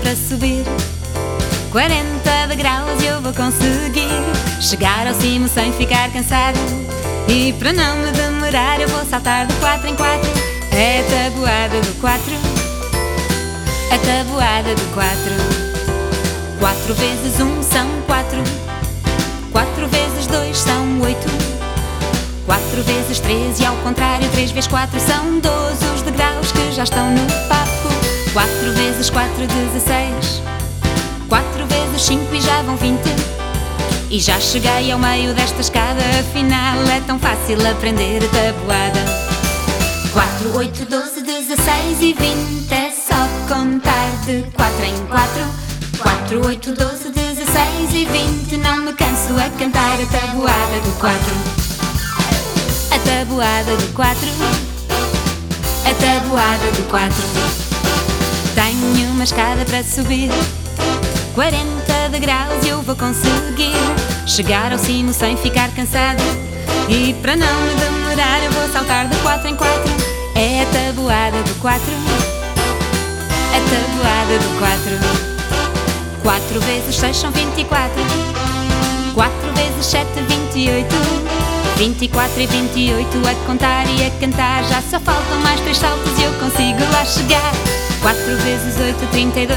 para subir. 40 degraus e eu vou conseguir chegar ao cimo sem ficar cansado. E para não me demorar eu vou saltar de 4 em 4. É a tabuada do 4, a tabuada do 4. 4 vezes 1 são 4, 4 vezes 2 são 8, 4 vezes 3 e ao contrário 3 vezes 4 são 12 os degraus que já estão no papo. 4 vezes 4, 16, 4 vezes 5 e já vão 20. E já cheguei ao meio desta escada, afinal é tão fácil aprender a tabuada. 4, 8, 12, 16 e 20, é só contar de 4 em 4. 4, 8, 12, 16 e 20, não me canso a cantar a tabuada do 4. A tabuada do 4, a tabuada do 4. Tenho uma escada para subir, 40 degraus e eu vou conseguir chegar ao cimo sem ficar cansado. E para não me demorar eu vou saltar de 4 em 4. É a tabuada do 4, a tabuada do 4. 4 vezes 6 são 24, 4 vezes 7, 28, 24 e 28 a contar e a cantar. Já só faltam mais 3 saltos e eu consigo lá chegar. 4 vezes 8, 32,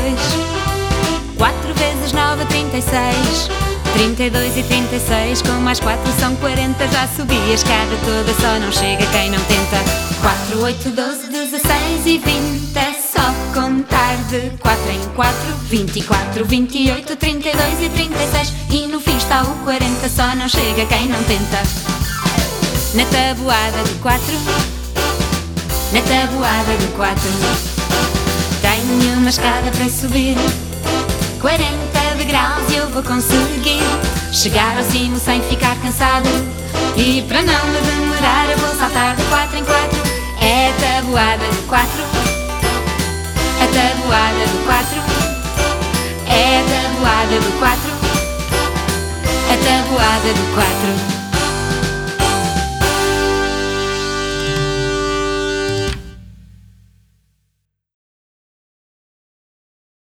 4 vezes 9, 36, 32 e 36 com mais 4 são 40. Já subi a escada toda, só não chega quem não tenta. 4, 8, 12, 16 e 20, é só contar de 4 em 4. 24, 28, 32 e 36 e no fim está o 40, só não chega quem não tenta. Na tabuada do 4, na tabuada do 4. Tenho uma escada para subir, 40 degraus e eu vou conseguir chegar ao cimo sem ficar cansado. E para não me demorar eu vou saltar de 4 em 4. É a tabuada do 4, a tabuada do 4. É a tabuada do 4, a tabuada do 4.